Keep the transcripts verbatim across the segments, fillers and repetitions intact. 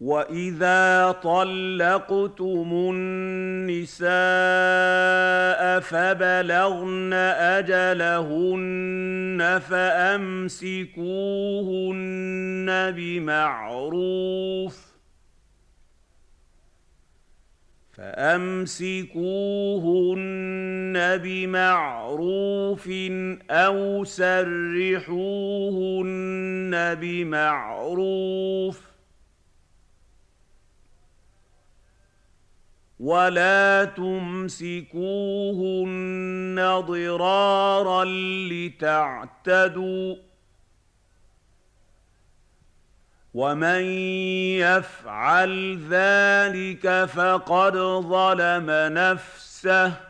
وَإِذَا طَلَّقْتُمُ النِّسَاءَ فَبَلَغْنَ أَجَلَهُنَّ فَأَمْسِكُوهُنَّ بِمَعْرُوفٍ فَأَمْسِكُوهُنَّ بِمَعْرُوفٍ أَوْ سَرِّحُوهُنَّ بِمَعْرُوفٍ ۚ وَلَا تُمْسِكُوهُنَّ ضِرَارًا لِّتَعْتَدُوا ۚ وَمَن يَفْعَلْ ذَٰلِكَ فَقَدْ ظَلَمَ نَفْسَهُ ۚ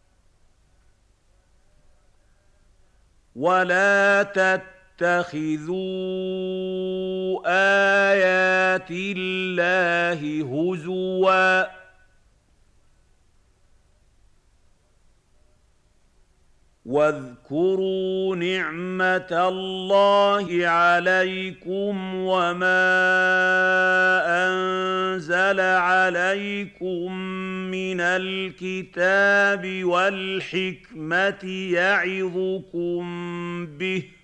وَلَا تَتَّخِذُوا آيَاتِ اللَّهِ هُزُوًا ۚ وَاذْكُرُوا نِعْمَةَ اللَّهِ عَلَيْكُمْ وَمَا أَنزَلَ عَلَيْكُم مِّنَ الْكِتَابِ وَالْحِكْمَةِ يَعِظُكُم بِهِ ۚ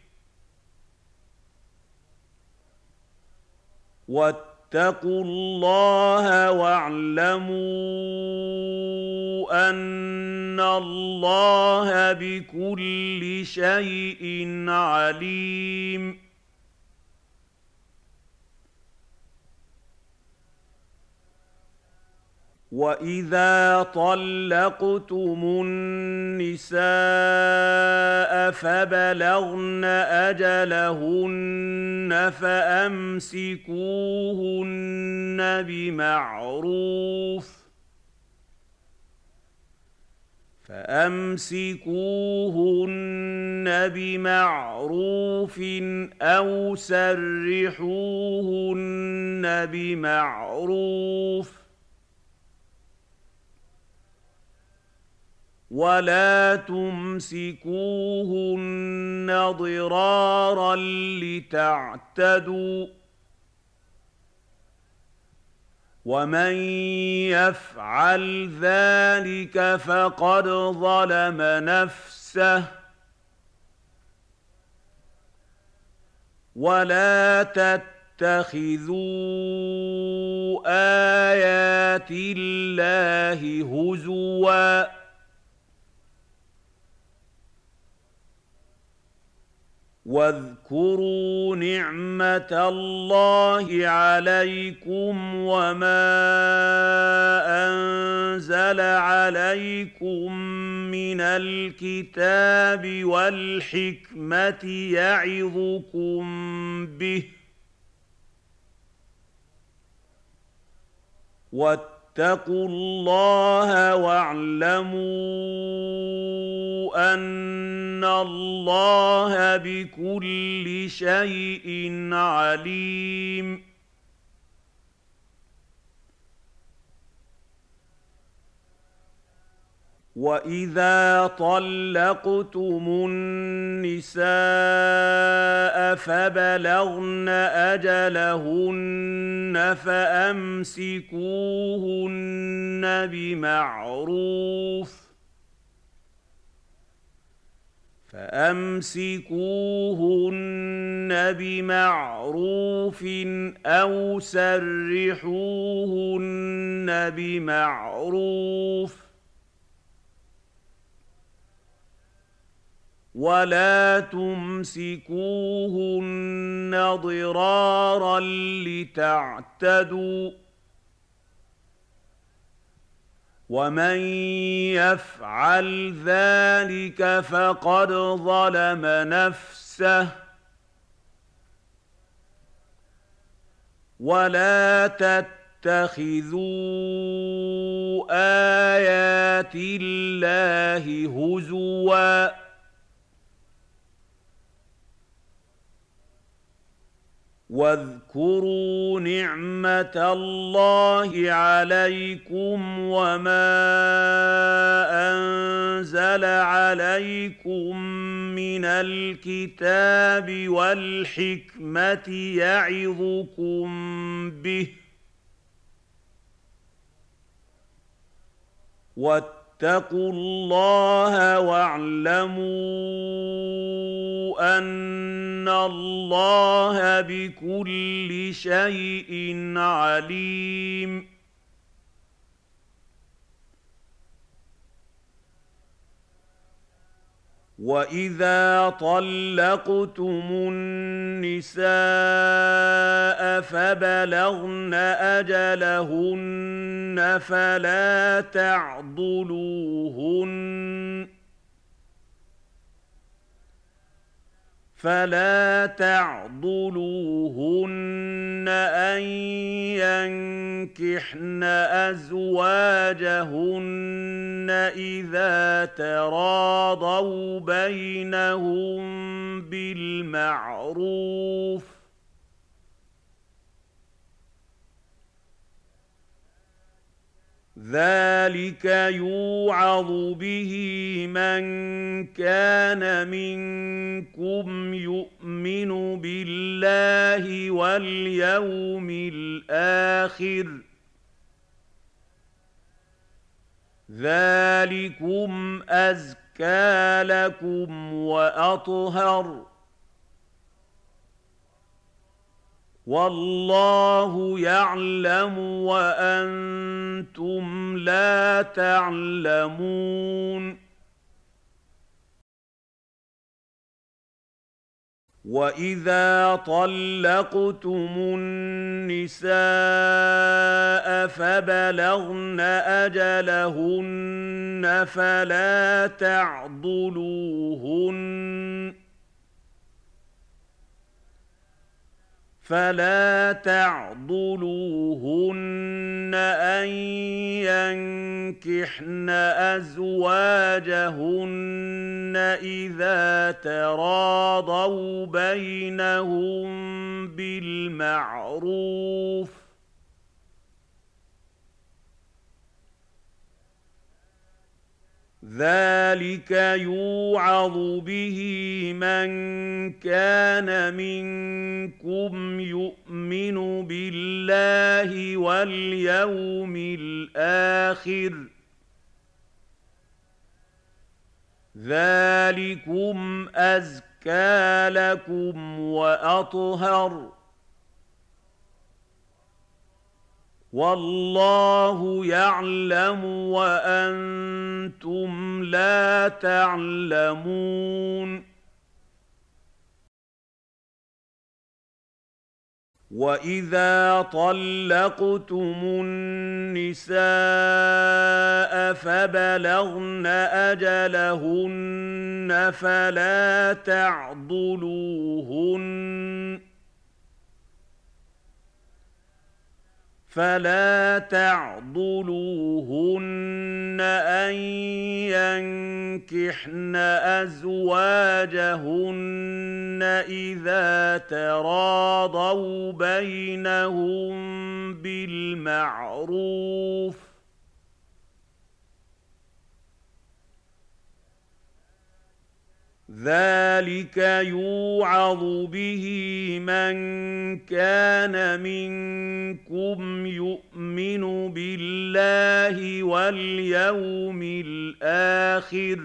وَاتَّقُوا اللَّهَ وَاعْلَمُوا أَنَّ اللَّهَ بِكُلِّ شَيْءٍ عَلِيمٌ. وَإِذَا طَلَّقْتُمُ النِّسَاءَ فَبَلَغْنَ أَجَلَهُنَّ فَأَمْسِكُوهُنَّ بِمَعْرُوفٍ فَأَمْسِكُوهُنَّ بِمَعْرُوفٍ أَوْ سَرِّحُوهُنَّ بِمَعْرُوفٍ ۚ وَلَا تُمْسِكُوهُنَّ ضِرَارًا لِّتَعْتَدُوا ۚ وَمَن يَفْعَلْ ذَٰلِكَ فَقَدْ ظَلَمَ نَفْسَهُ ۚ وَلَا تَتَّخِذُوا آيَاتِ اللَّهِ هُزُوًا ۚ وَاذْكُرُوا نِعْمَةَ اللَّهِ عَلَيْكُمْ وَمَا أَنزَلَ عَلَيْكُم مِّنَ الْكِتَابِ وَالْحِكْمَةِ يَعِظُكُم بِهِ ۚ وَاتَّقُوا اللَّهَ وَاعْلَمُوا أَنَّ اللَّهَ بِكُلِّ شَيْءٍ عَلِيمٌ. وَإِذَا طَلَّقْتُمُ النِّسَاءَ فَبَلَغْنَ أَجَلَهُنَّ فَأَمْسِكُوهُنَّ بِمَعْرُوفٍ فَأَمْسِكُوهُنَّ بِمَعْرُوفٍ أَوْ سَرِّحُوهُنَّ بِمَعْرُوفٍ ۚ وَلَا تُمْسِكُوهُنَّ ضِرَارًا لِّتَعْتَدُوا ۚ وَمَن يَفْعَلْ ذَٰلِكَ فَقَدْ ظَلَمَ نَفْسَهُ ۚ وَلَا تَتَّخِذُوا آيَاتِ اللَّهِ هُزُوًا ۚ وَاذْكُرُوا نِعْمَةَ اللَّهِ عَلَيْكُمْ وَمَا أَنزَلَ عَلَيْكُم مِّنَ الْكِتَابِ وَالْحِكْمَةِ يَعِظُكُم بِهِ ۚ واتقوا الله واعلموا أن الله بكل شيء عليم وإذا طلقتم النساء فبلغن أجلهن فلا تعضلوهن فلا تعضلوهن أن ينكحن أزواجهن إذا تراضوا بينهم بالمعروف ذلك يوعظ به من كان منكم يؤمن بالله واليوم الآخر ذلكم أزكى لكم وأطهر والله يعلم وأنتم لا تعلمون وإذا طلقتم النساء فبلغن أجلهن فلا تعضلوهن فلا تعضلوهن أن ينكحن أزواجهن إذا تراضوا بينهم بالمعروف ذلك يوعظ به من كان منكم يؤمن بالله واليوم الآخر ذلكم أزكى لكم وأطهر والله يعلم وأنتم لا تعلمون وإذا طلقتم النساء فبلغن أجلهن فلا تعضلوهن فلا تعضلوهن أن ينكحن أزواجهن إذا تراضوا بينهم بالمعروف ذلك يوعظ به من كان منكم يؤمن بالله واليوم الآخر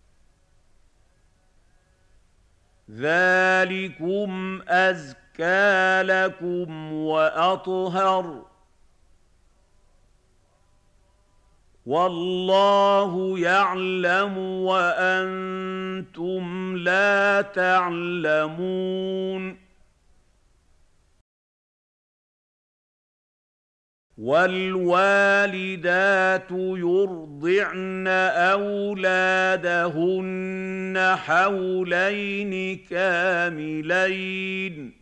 ذلكم أزكى لكم وأطهر والله يعلم وأنتم لا تعلمون والوالدات يرضعن أولادهن حولين كاملين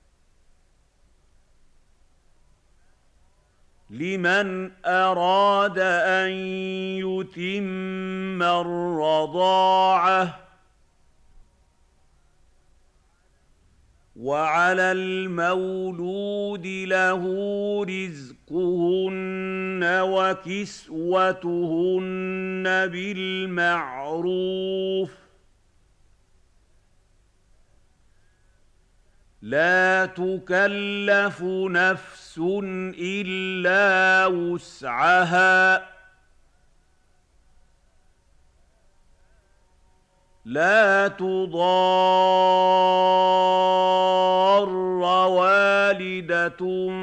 لمن أراد أن يتم الرضاعة وعلى المولود له رزقهن وكسوتهن بالمعروف لا تكلف نفس إلا وسعها لا تضار والدة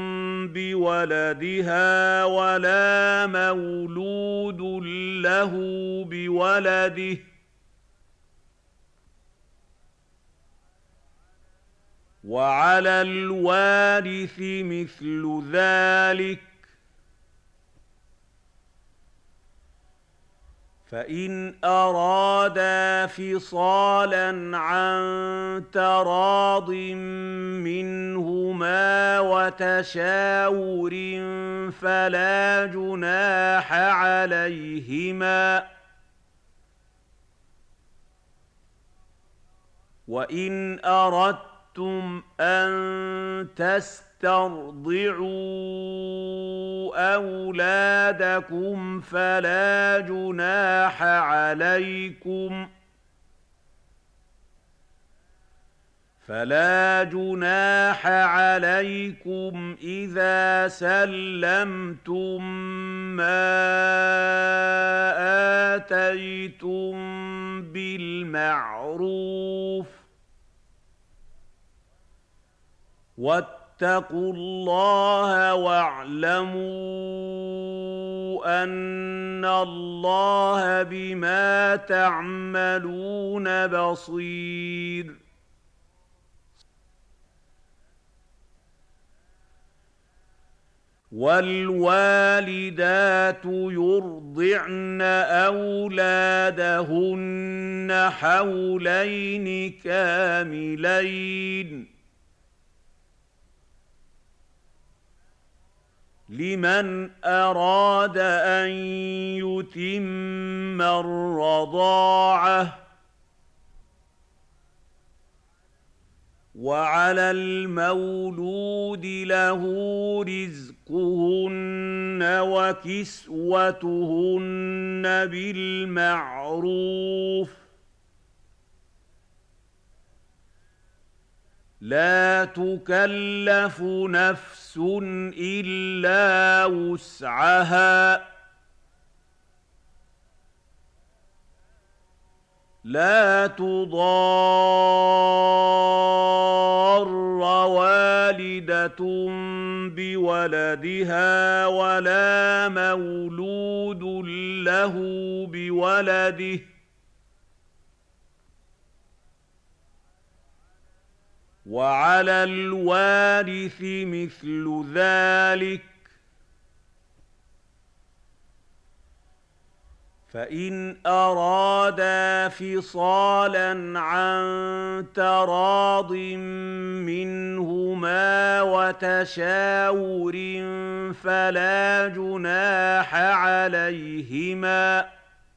بولدها ولا مولود له بولده، وعلى الوارث مثل ذلك، فإن أرادا فصالا عن تراض منهما وتشاور فلا جناح عليهما، وإن أردتم أن تسترضعوا أولادكم فلا جناح عليكم فلا جناح عليكم إذا سلمتم ما آتيتم بالمعروف، واتقوا الله واعلموا أن الله بما تعملون بصير. والوالدات يرضعن أولادهن حولين كاملين لمن أراد أن يتم الرضاعة، وعلى المولود له رزقهن وكسوتهن بالمعروف، لا تكلف نفس إلا وسعها، لا تضار والدة بولدها ولا مولود له بولده، وعلى الوارث مثل ذلك، فإن أرادا فصالا عن تراض منهما وتشاور فلا جناح عليهما،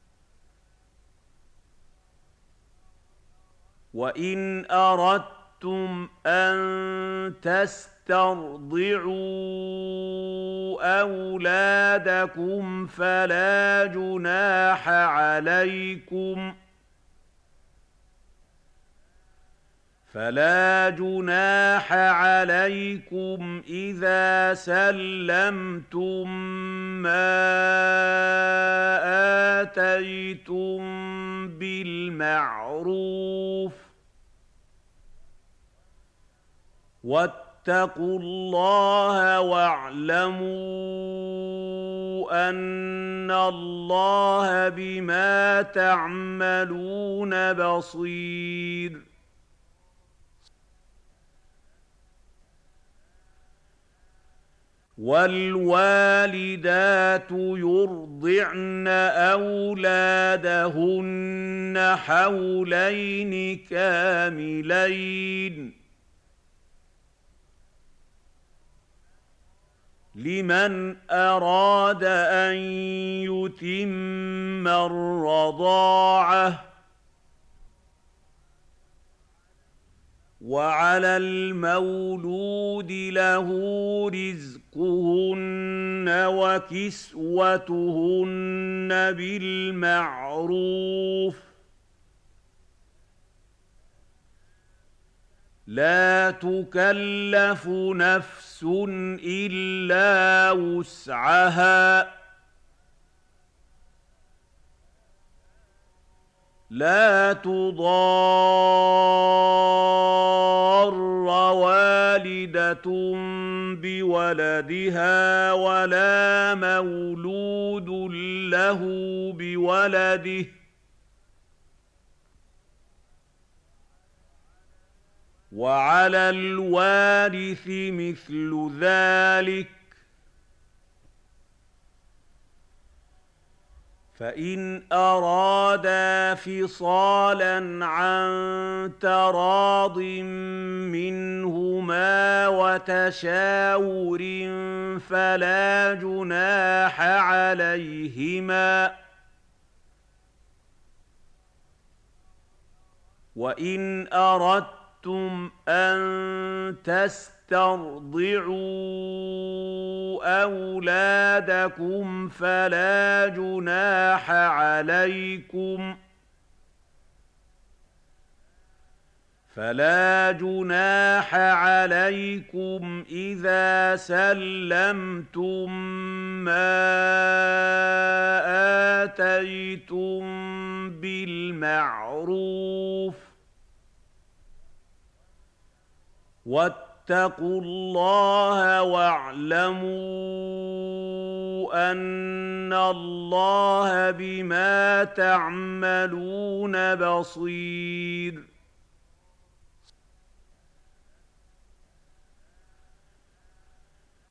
وإن أردتم أن تسترضعوا أولادكم فلا جناح عليكم فلا جناح عليكم إذا سلمتم ما آتيتم بالمعروف، واتقوا الله واعلموا أن الله بما تعملون بصير. والوالدات يرضعن أولادهن حولين كاملين لمن أراد أن يتم الرضاعة، وعلى المولود له رزقهن وكسوتهن بالمعروف، لا تكلف نفس إلا وسعها، لا تضار والدة بولدها ولا مولود له بولده، وعلى الوارث مثل ذلك، فإن أرادا فصالا عن تراض منهما وتشاور فلا جناح عليهما، وإن أردتم أن تسترضعوا أولادكم فلا جناح عليكم فلا جناح عليكم إذا سلمتم ما آتيتم بالمعروف، واتقوا الله واعلموا أن الله بما تعملون بصير.